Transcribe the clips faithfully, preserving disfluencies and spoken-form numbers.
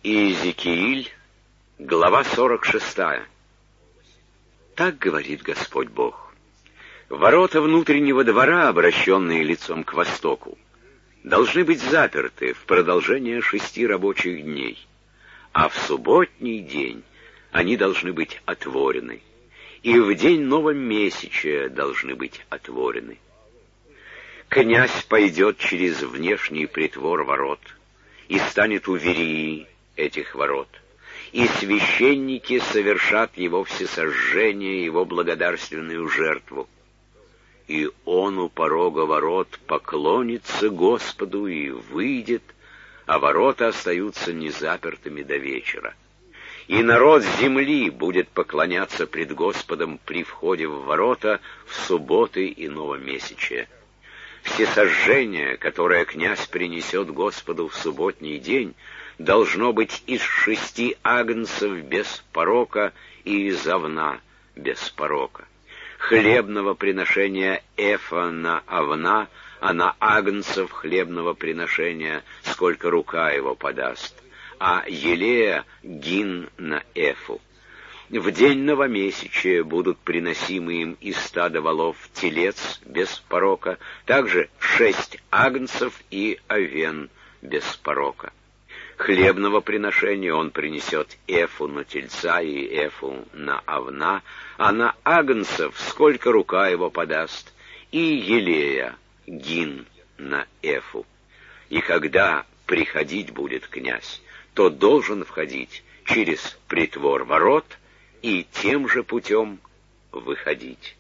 Иезекииль, глава сорок шестая. Так говорит Господь Бог. Ворота внутреннего двора, обращенные лицом к востоку, должны быть заперты в продолжение шести рабочих дней, а в субботний день они должны быть отворены, и в день новомесячия должны быть отворены. Князь пойдет через внешний притвор ворот и станет у верии этих ворот, и священники совершат его всесожжение, его благодарственную жертву. И он у порога ворот поклонится Господу и выйдет, а ворота остаются незапертыми до вечера. И народ земли будет поклоняться пред Господом при входе в ворота в субботы и новомесячие. Всесожжение, которое князь принесет Господу в субботний день, должно быть из шести агнцев без порока и из овна без порока. Хлебного приношения эфа на овна, а на агнцев хлебного приношения, сколько рука его подаст, а елея гин на эфу. В день новомесячия будут приносимы им из стада волов телец без порока, также шесть агнцев и овен без порока. Хлебного приношения он принесет эфу на тельца и эфу на овна, а на агнцев сколько рука его подаст, и елея гин на эфу. И когда приходить будет князь, то должен входить через притвор ворот и тем же путем выходить.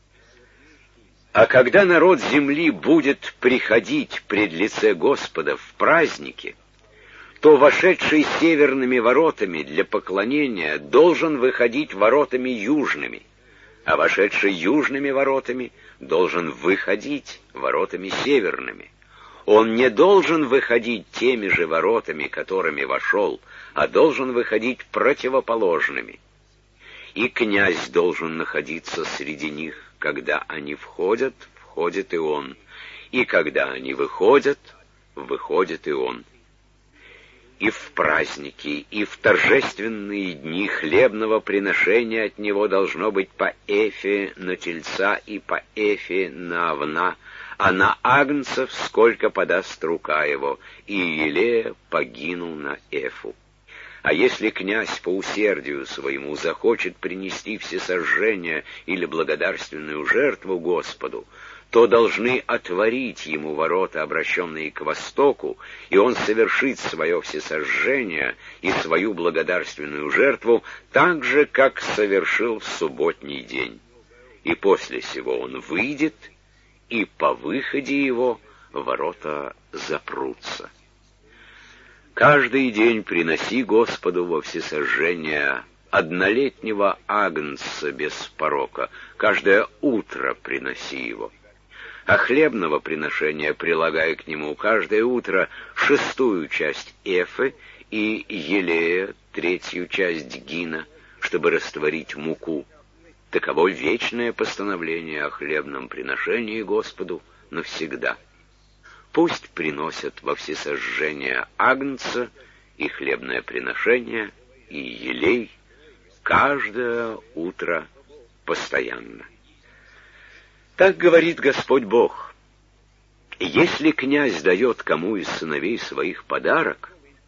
А когда народ земли будет приходить пред лице Господа в праздники, то вошедший северными воротами для поклонения должен выходить воротами южными, а вошедший южными воротами должен выходить воротами северными. Он не должен выходить теми же воротами, которыми вошел, а должен выходить противоположными. И князь должен находиться среди них, когда они входят, входит и он, и когда они выходят, выходит и он. И в праздники, и в торжественные дни хлебного приношения от него должно быть по эфе на тельца и по эфе на овна, а на агнцев сколько подаст рука его, и елея погинул на эфу. А если князь по усердию своему захочет принести всесожжение или благодарственную жертву Господу, то должны отворить ему ворота, обращенные к востоку, и он совершит свое всесожжение и свою благодарственную жертву так же, как совершил в субботний день. И после сего он выйдет, и по выходе его ворота запрутся. Каждый день приноси Господу во всесожжение однолетнего агнца без порока, каждое утро приноси его. А хлебного приношения прилагай к нему каждое утро шестую часть эфы и елея третью часть гина, чтобы растворить муку. Таково вечное постановление о хлебном приношении Господу навсегда. Пусть приносят во всесожжение агнца и хлебное приношение, и елей каждое утро постоянно. Так говорит Господь Бог. Если князь дает кому из сыновей своих подарок,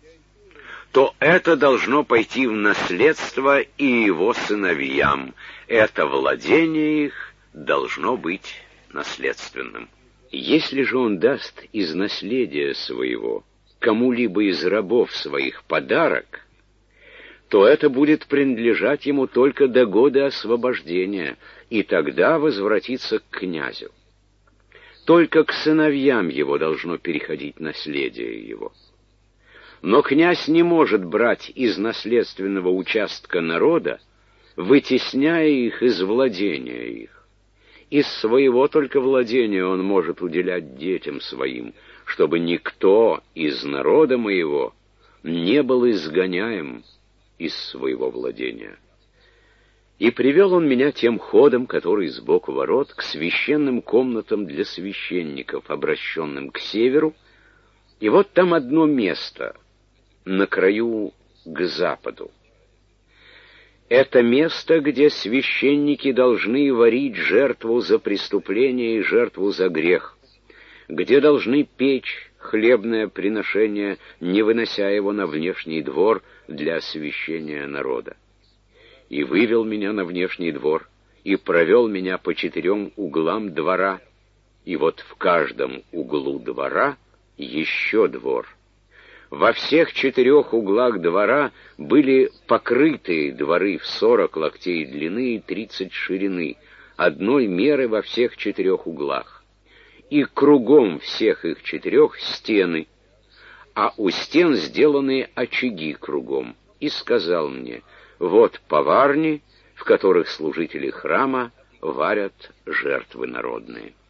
то это должно пойти в наследство и его сыновьям. Это владение их должно быть наследственным. Если же он даст из наследия своего кому-либо из рабов своих подарок, то это будет принадлежать ему только до года освобождения, и тогда возвратится к князю. Только к сыновьям его должно переходить наследие его. Но князь не может брать из наследственного участка народа, вытесняя их из владения их. Из своего только владения он может уделять детям своим, чтобы никто из народа моего не был изгоняем из своего владения. И привел он меня тем ходом, который сбоку ворот, к священным комнатам для священников, обращенным к северу, и вот там одно место, на краю к западу. Это место, где священники должны варить жертву за преступление и жертву за грех, где должны печь хлебное приношение, не вынося его на внешний двор для освящения народа. И вывел меня на внешний двор, и провел меня по четырем углам двора, и вот в каждом углу двора еще двор. Во всех четырех углах двора были покрытые дворы в сорок локтей длины и тридцать ширины, одной меры во всех четырех углах. И кругом всех их четырех стены, а у стен сделаны очаги кругом. И сказал мне: вот поварни, в которых служители храма варят жертвы народные.